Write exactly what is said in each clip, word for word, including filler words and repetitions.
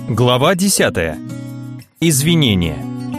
Глава десятая. Извинения.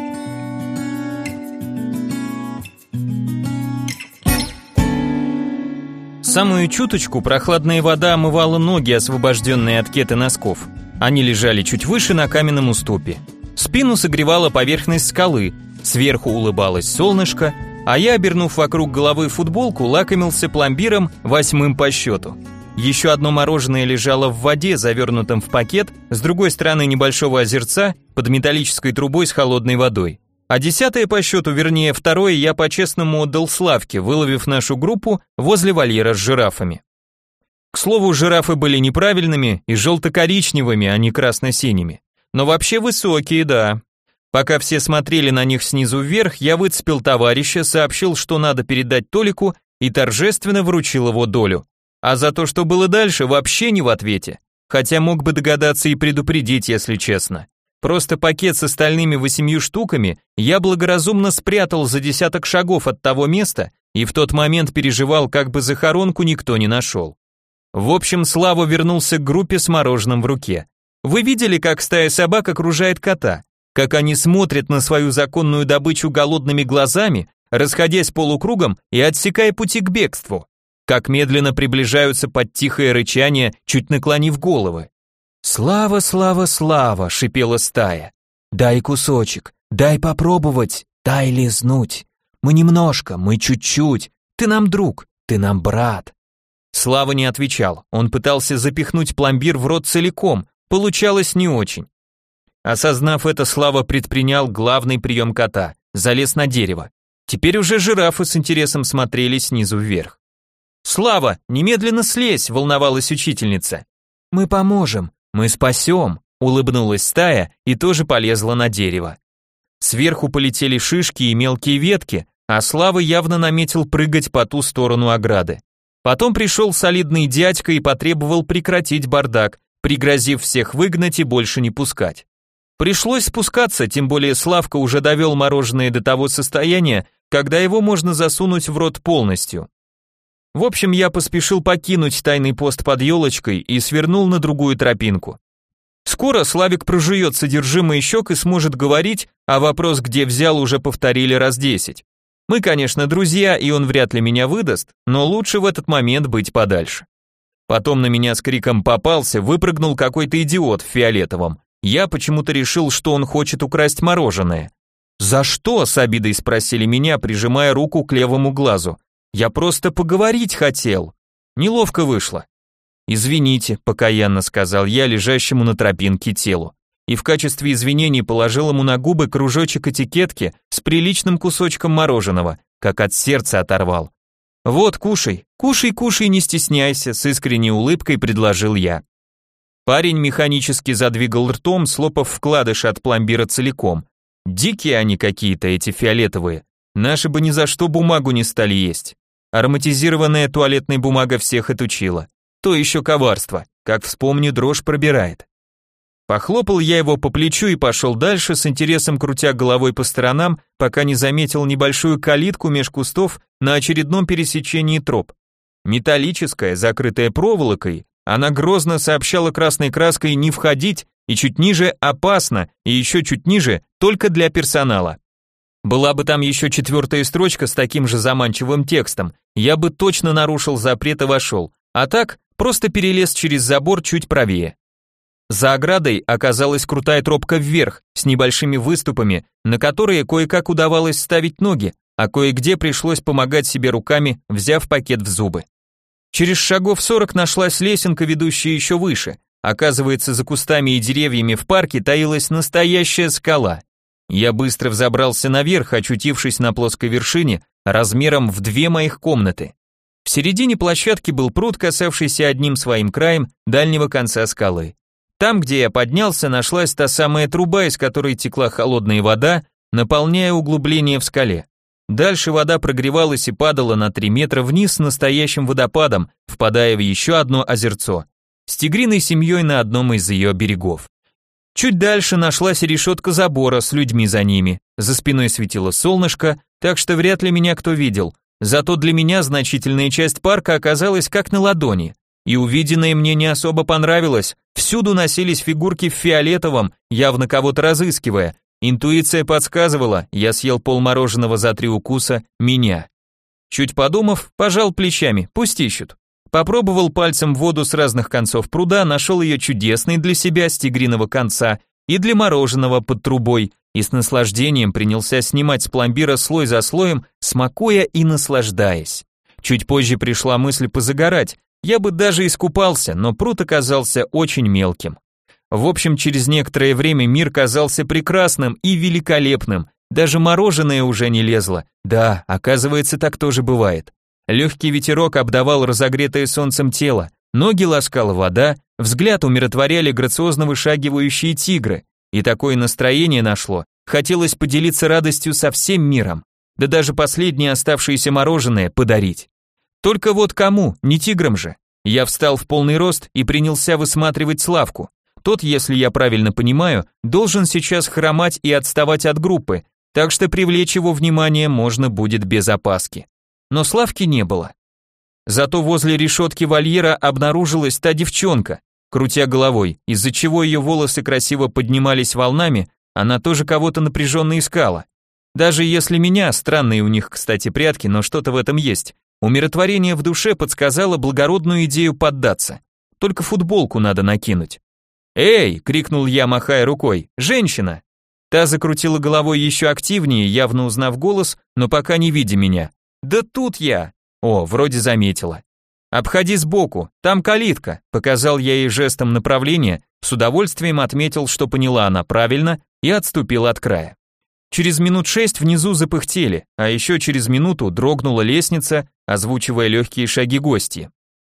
Самую чуточку прохладная вода омывала ноги, освобожденные от кет и носков. Они лежали чуть выше на каменном уступе. Спину согревала поверхность скалы, сверху улыбалось солнышко, а я, обернув вокруг головы футболку, лакомился пломбиром восьмым по счету. Еще одно мороженое лежало в воде, завернутом в пакет, с другой стороны небольшого озерца, под металлической трубой с холодной водой. А десятое по счету, вернее второе, я по-честному отдал Славке, выловив нашу группу возле вольера с жирафами. К слову, жирафы были неправильными и желто-коричневыми, а не красно-синими. Но вообще высокие, да. Пока все смотрели на них снизу вверх, я выцепил товарища, сообщил, что надо передать Толику, и торжественно вручил его долю. А за то, что было дальше, вообще не в ответе. Хотя мог бы догадаться и предупредить, если честно. Просто пакет с остальными восемью штуками я благоразумно спрятал за десяток шагов от того места и в тот момент переживал, как бы захоронку никто не нашел. В общем, Слава вернулся к группе с мороженым в руке. Вы видели, как стая собак окружает кота? Как они смотрят на свою законную добычу голодными глазами, расходясь полукругом и отсекая пути к бегству? Как медленно приближаются под тихое рычание, чуть наклонив головы. «Слава, Слава, Слава!» — шипела стая. «Дай кусочек, дай попробовать, дай лизнуть. Мы немножко, мы чуть-чуть. Ты нам друг, ты нам брат». Слава не отвечал, он пытался запихнуть пломбир в рот целиком, получалось не очень. Осознав это, Слава предпринял главный прием кота, залез на дерево. Теперь уже жирафы с интересом смотрели снизу вверх. «Слава, немедленно слезь!» — волновалась учительница. «Мы поможем, мы спасем!» — улыбнулась стая и тоже полезла на дерево. Сверху полетели шишки и мелкие ветки, а Слава явно наметил прыгать по ту сторону ограды. Потом пришел солидный дядька и потребовал прекратить бардак, пригрозив всех выгнать и больше не пускать. Пришлось спускаться, тем более Славка уже довел мороженое до того состояния, когда его можно засунуть в рот полностью. В общем, я поспешил покинуть тайный пост под елочкой и свернул на другую тропинку. Скоро Славик прожует содержимое щек и сможет говорить, а вопрос, где взял, уже повторили раз десять. Мы, конечно, друзья, и он вряд ли меня выдаст, но лучше в этот момент быть подальше. Потом на меня с криком попался, выпрыгнул какой-то идиот в фиолетовом. Я почему-то решил, что он хочет украсть мороженое. «За что?» — с обидой спросили меня, прижимая руку к левому глазу. «Я просто поговорить хотел». Неловко вышло. «Извините», — покаянно сказал я лежащему на тропинке телу. И в качестве извинений положил ему на губы кружочек этикетки с приличным кусочком мороженого, как от сердца оторвал. «Вот, кушай, кушай, кушай, не стесняйся», — с искренней улыбкой предложил я. Парень механически задвигал ртом, слопав вкладыш от пломбира целиком. Дикие они какие-то, эти фиолетовые. Наши бы ни за что бумагу не стали есть. Ароматизированная туалетная бумага всех отучила. То еще коварство, как вспомню, дрожь пробирает. Похлопал я его по плечу и пошел дальше, с интересом крутя головой по сторонам, пока не заметил небольшую калитку меж кустов на очередном пересечении троп. Металлическая, закрытая проволокой, она грозно сообщала красной краской не входить, и чуть ниже опасно, и еще чуть ниже только для персонала. Была бы там еще четвертая строчка с таким же заманчивым текстом, я бы точно нарушил запрет и вошел, а так просто перелез через забор чуть правее. За оградой оказалась крутая тропка вверх, с небольшими выступами, на которые кое-как удавалось ставить ноги, а кое-где пришлось помогать себе руками, взяв пакет в зубы. Через шагов сорок нашлась лесенка, ведущая еще выше. Оказывается, за кустами и деревьями в парке таилась настоящая скала. Я быстро взобрался наверх, очутившись на плоской вершине, размером в две моих комнаты. В середине площадки был пруд, касавшийся одним своим краем дальнего конца скалы. Там, где я поднялся, нашлась та самая труба, из которой текла холодная вода, наполняя углубление в скале. Дальше вода прогревалась и падала на три метра вниз с настоящим водопадом, впадая в еще одно озерцо, с тигриной семьей на одном из ее берегов. Чуть дальше нашлась решетка забора с людьми за ними, за спиной светило солнышко, так что вряд ли меня кто видел, зато для меня значительная часть парка оказалась как на ладони, и увиденное мне не особо понравилось, Всюду носились фигурки в фиолетовом, явно кого-то разыскивая. Интуиция подсказывала, я съел полмороженого за три укуса, меня. Чуть подумав, пожал плечами, пусть ищут. Попробовал пальцем воду с разных концов пруда, нашел ее чудесной для себя с тигриного конца и для мороженого под трубой, и с наслаждением принялся снимать с пломбира слой за слоем, смакуя и наслаждаясь. Чуть позже пришла мысль позагорать, я бы даже искупался, но пруд оказался очень мелким. В общем, через некоторое время мир казался прекрасным и великолепным, даже мороженое уже не лезло. Да, оказывается, так тоже бывает. Легкий ветерок обдавал разогретое солнцем тело, ноги ласкала вода, взгляд умиротворяли грациозно вышагивающие тигры, и такое настроение нашло, хотелось поделиться радостью со всем миром, да даже последнее оставшееся мороженое подарить. Только вот кому, не тиграм же. Я встал в полный рост и принялся высматривать Славку. Тот, если я правильно понимаю, должен сейчас хромать и отставать от группы, так что привлечь его внимание можно будет без опаски. Но Славки не было. Зато возле решетки вольера обнаружилась та девчонка. Крутя головой, из-за чего ее волосы красиво поднимались волнами, она тоже кого-то напряженно искала. Даже если меня, странные у них, кстати, прятки, но что-то в этом есть, умиротворение в душе подсказало благородную идею поддаться. Только футболку надо накинуть. «Эй!» — крикнул я, махая рукой. «Женщина!» Та закрутила головой еще активнее, явно узнав голос, но пока не видя меня. «Да тут я!» О, вроде заметила. «Обходи сбоку, там калитка», — показал я ей жестом направления, с удовольствием отметил, что поняла она правильно, и отступил от края. Через минут шесть внизу запыхтели, а еще через минуту дрогнула лестница, озвучивая легкие шаги гостей.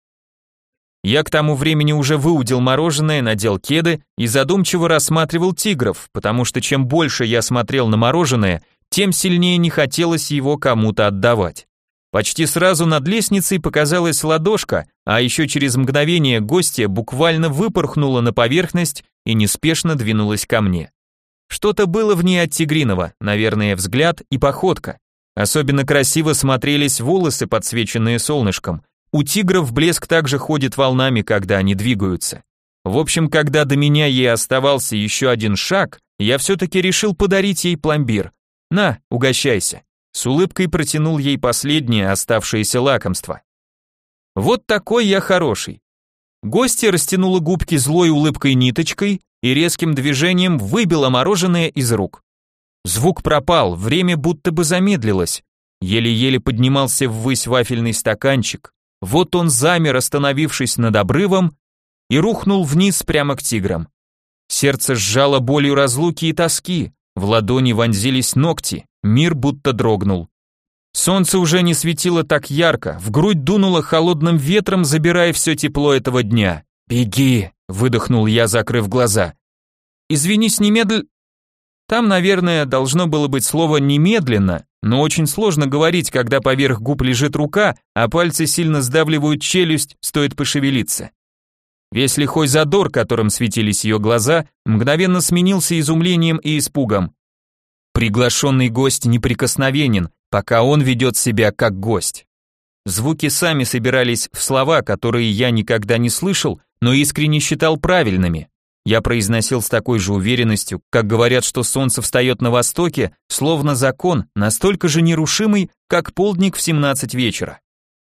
Я к тому времени уже выудил мороженое, надел кеды и задумчиво рассматривал тигров, потому что чем больше я смотрел на мороженое, тем сильнее не хотелось его кому-то отдавать. Почти сразу над лестницей показалась ладошка, а еще через мгновение гостья буквально выпорхнула на поверхность и неспешно двинулась ко мне. Что-то было в ней от тигриного, наверное, взгляд и походка. Особенно красиво смотрелись волосы, подсвеченные солнышком. У тигров блеск также ходит волнами, когда они двигаются. В общем, когда до меня ей оставался еще один шаг, я все-таки решил подарить ей пломбир. На, угощайся. С улыбкой протянул ей последнее оставшееся лакомство. Вот такой я хороший. Гостья растянула губки злой улыбкой ниточкой и резким движением выбила мороженое из рук. Звук пропал, время будто бы замедлилось. Еле-еле поднимался ввысь вафельный стаканчик. Вот он замер, остановившись над обрывом, и рухнул вниз прямо к тиграм. Сердце сжало болью разлуки и тоски, в ладони вонзились ногти, мир будто дрогнул. Солнце уже не светило так ярко, в грудь дунуло холодным ветром, забирая все тепло этого дня. «Беги!» — выдохнул я, закрыв глаза. «Извинись немедленно...» Там, наверное, должно было быть слово «немедленно», но очень сложно говорить, когда поверх губ лежит рука, а пальцы сильно сдавливают челюсть, стоит пошевелиться. Весь лихой задор, которым светились ее глаза, мгновенно сменился изумлением и испугом. Приглашенный гость неприкосновенен, пока он ведет себя как гость. Звуки сами собирались в слова, которые я никогда не слышал, но искренне считал правильными. Я произносил с такой же уверенностью, как говорят, что солнце встает на востоке, словно закон, настолько же нерушимый, как полдник в семнадцать вечера.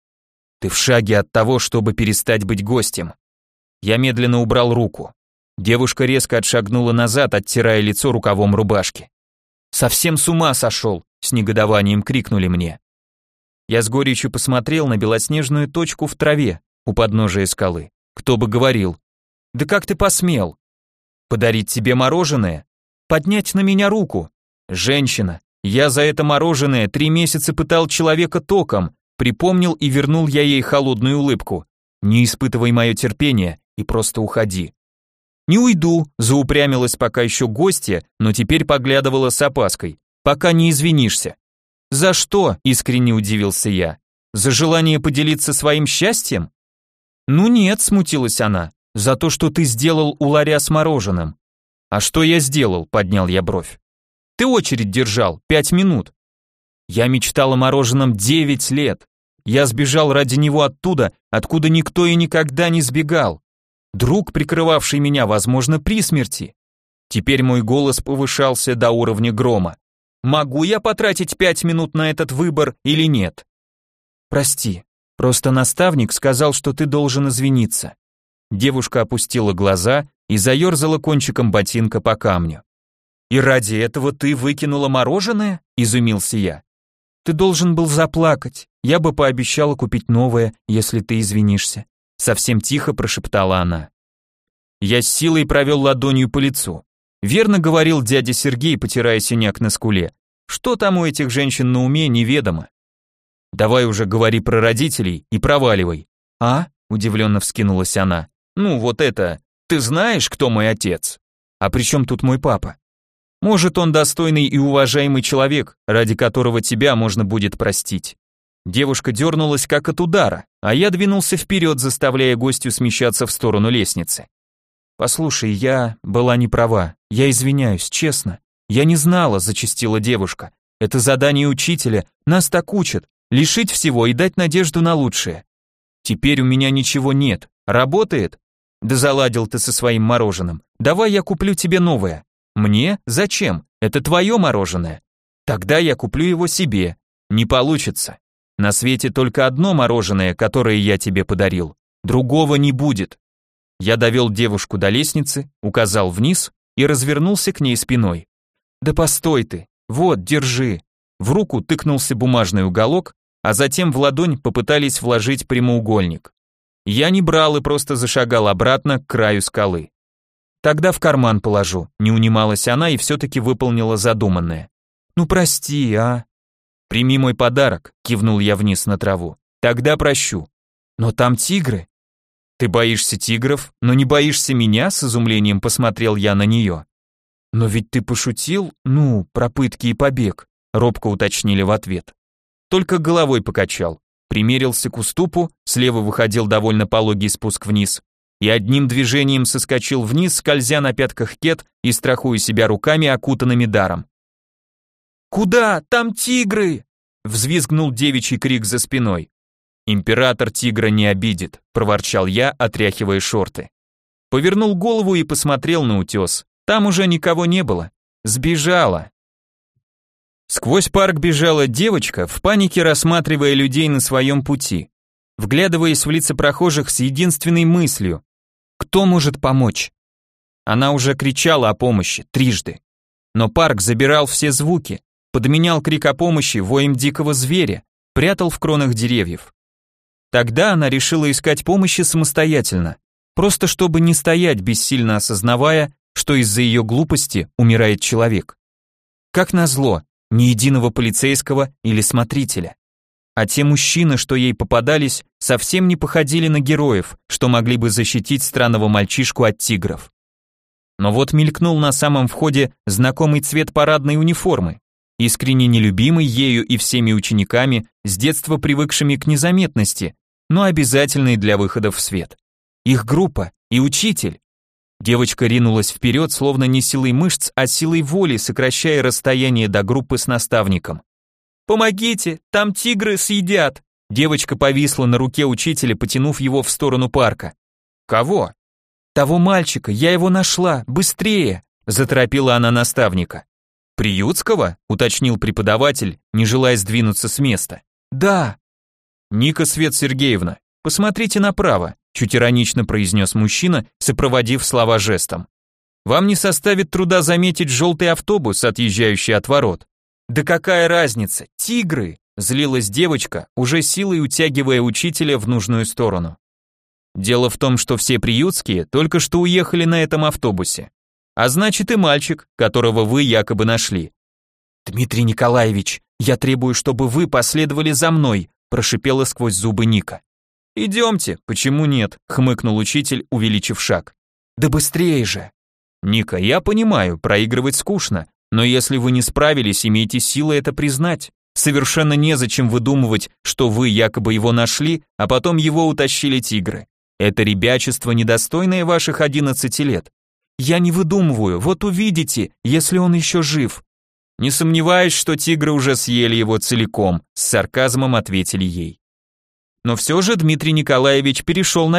Ты в шаге от того, чтобы перестать быть гостем. Я медленно убрал руку. Девушка резко отшагнула назад, оттирая лицо рукавом рубашки. «Совсем с ума сошел!» — с негодованием крикнули мне. Я с горечью посмотрел на белоснежную точку в траве у подножия скалы. Кто бы говорил? «Да как ты посмел? Подарить тебе мороженое? Поднять на меня руку? Женщина, я за это мороженое три месяца пытал человека током», припомнил и вернул я ей холодную улыбку. «Не испытывай мое терпение и просто уходи». «Не уйду», заупрямилась пока еще гостья, но теперь поглядывала с опаской. «Пока не извинишься». «За что?» — искренне удивился я. «За желание поделиться своим счастьем?» «Ну нет», — смутилась она. «За то, что ты сделал у ларя с мороженым». «А что я сделал?» — поднял я бровь. «Ты очередь держал, пять минут». «Я мечтал о мороженом девять лет. Я сбежал ради него оттуда, откуда никто и никогда не сбегал». Друг, прикрывавший меня, возможно, при смерти. Теперь мой голос повышался до уровня грома. Могу я потратить пять минут на этот выбор или нет? Прости, просто наставник сказал, что ты должен извиниться. Девушка опустила глаза и заерзала кончиком ботинка по камню. «И ради этого ты выкинула мороженое?» – изумился я. «Ты должен был заплакать, я бы пообещала купить новое, если ты извинишься», – совсем тихо прошептала она. Я с силой провел ладонью по лицу. Верно говорил дядя Сергей, потирая синяк на скуле. Что там у этих женщин на уме, неведомо. «Давай уже говори про родителей и проваливай». «А?» – удивленно вскинулась она. «Ну вот это, ты знаешь, кто мой отец?» «А при чем тут мой папа?» «Может, он достойный и уважаемый человек, ради которого тебя можно будет простить». Девушка дернулась как от удара, а я двинулся вперед, заставляя гостью смещаться в сторону лестницы. «Послушай, я была не права, я извиняюсь, честно. Я не знала», — зачастила девушка. «Это задание учителя, нас так учат, лишить всего и дать надежду на лучшее. Теперь у меня ничего нет, работает? Да заладил ты со своим мороженым, давай я куплю тебе новое». «Мне? Зачем? Это твое мороженое. Тогда я куплю его себе. Не получится. На свете только одно мороженое, которое я тебе подарил. Другого не будет». Я довел девушку до лестницы, указал вниз и развернулся к ней спиной. «Да постой ты. Вот, держи». В руку тыкнулся бумажный уголок, а затем в ладонь попытались вложить прямоугольник. Я не брал и просто зашагал обратно к краю скалы. «Тогда в карман положу», не унималась она и все-таки выполнила задуманное. «Ну прости, а?» «Прими мой подарок», кивнул я вниз на траву. «Тогда прощу». «Но там тигры». «Ты боишься тигров, но не боишься меня?» С изумлением посмотрел я на нее. «Но ведь ты пошутил, ну, про пытки и побег», робко уточнили в ответ. Только головой покачал, примерился к уступу, слева выходил довольно пологий спуск вниз, и одним движением соскочил вниз, скользя на пятках кет и страхуя себя руками, окутанными даром. «Куда? Там тигры!» взвизгнул девичий крик за спиной. «Император тигра не обидит», проворчал я, отряхивая шорты. Повернул голову и посмотрел на утес. Там уже никого не было. Сбежала. Сквозь парк бежала девочка, в панике рассматривая людей на своем пути, вглядываясь в лица прохожих с единственной мыслью: кто может помочь? Она уже кричала о помощи трижды. Но парк забирал все звуки, подменял крик о помощи воем дикого зверя, прятал в кронах деревьев. Тогда она решила искать помощи самостоятельно, просто чтобы не стоять, бессильно осознавая, что из-за ее глупости умирает человек. Как назло, ни единого полицейского или смотрителя. А те мужчины, что ей попадались, совсем не походили на героев, что могли бы защитить странного мальчишку от тигров. Но вот мелькнул на самом входе знакомый цвет парадной униформы, искренне нелюбимый ею и всеми учениками, с детства привыкшими к незаметности, но обязательный для выхода в свет. Их группа и учитель. Девочка ринулась вперед, словно не силой мышц, а силой воли, сокращая расстояние до группы с наставником. «Помогите, там тигры съедят!» Девочка повисла на руке учителя, потянув его в сторону парка. «Кого?» «Того мальчика, я его нашла, быстрее!» заторопила она наставника. «Приютского?» уточнил преподаватель, не желая сдвинуться с места. «Да». «Ника Свет Сергеевна, посмотрите направо», чуть иронично произнес мужчина, сопроводив слова жестом. «Вам не составит труда заметить желтый автобус, отъезжающий от ворот». «Да какая разница? Тигры!» злилась девочка, уже силой утягивая учителя в нужную сторону. Дело в том, что все приютские только что уехали на этом автобусе. А значит и мальчик, которого вы якобы нашли. «Дмитрий Николаевич, я требую, чтобы вы последовали за мной», прошипела сквозь зубы Ника. «Идемте, почему нет?» хмыкнул учитель, увеличив шаг. «Да быстрее же!» «Ника, я понимаю, проигрывать скучно, но если вы не справились, имейте силы это признать. Совершенно незачем выдумывать, что вы якобы его нашли, а потом его утащили тигры. Это ребячество, недостойное ваших одиннадцати лет. Я не выдумываю, вот увидите, если он еще жив». «Не сомневаюсь, что тигры уже съели его целиком», с сарказмом ответили ей. Но все же Дмитрий Николаевич перешел на бег,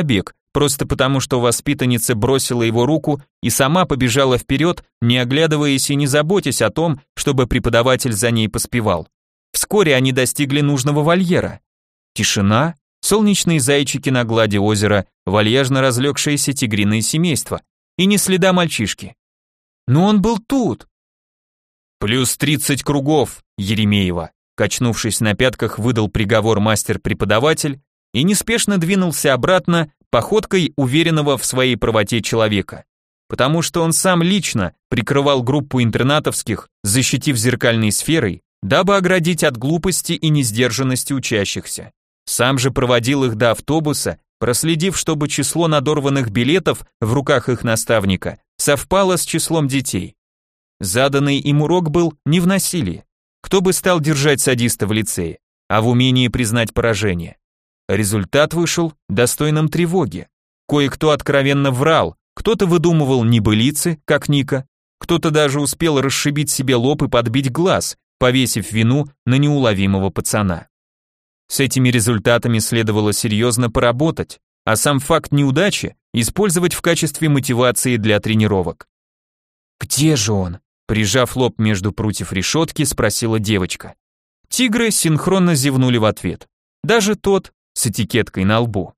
просто потому, что воспитанница бросила его руку и сама побежала вперед, не оглядываясь и не заботясь о том, чтобы преподаватель за ней поспевал. Вскоре они достигли нужного вольера. Тишина, солнечные зайчики на глади озера, вальяжно разлегшееся тигриное семейство и ни следа мальчишки. Но он был тут. Плюс тридцать кругов, Еремеева, качнувшись на пятках, выдал приговор мастер-преподаватель и неспешно двинулся обратно походкой уверенного в своей правоте человека, потому что он сам лично прикрывал группу интернатовских, защитив зеркальной сферой, дабы оградить от глупости и несдержанности учащихся. Сам же проводил их до автобуса, проследив, чтобы число надорванных билетов в руках их наставника совпало с числом детей. Заданный им урок был не в насилии. Кто бы стал держать садиста в лицее, а в умении признать поражение. Результат вышел достойным тревоги. Кое-кто откровенно врал, кто-то выдумывал небылицы, как Ника, кто-то даже успел расшибить себе лоб и подбить глаз, повесив вину на неуловимого пацана. С этими результатами следовало серьезно поработать, а сам факт неудачи использовать в качестве мотивации для тренировок. «Где же он?» Прижав лоб между прутьев решетки, спросила девочка. Тигры синхронно зевнули в ответ. Даже тот с этикеткой на лбу.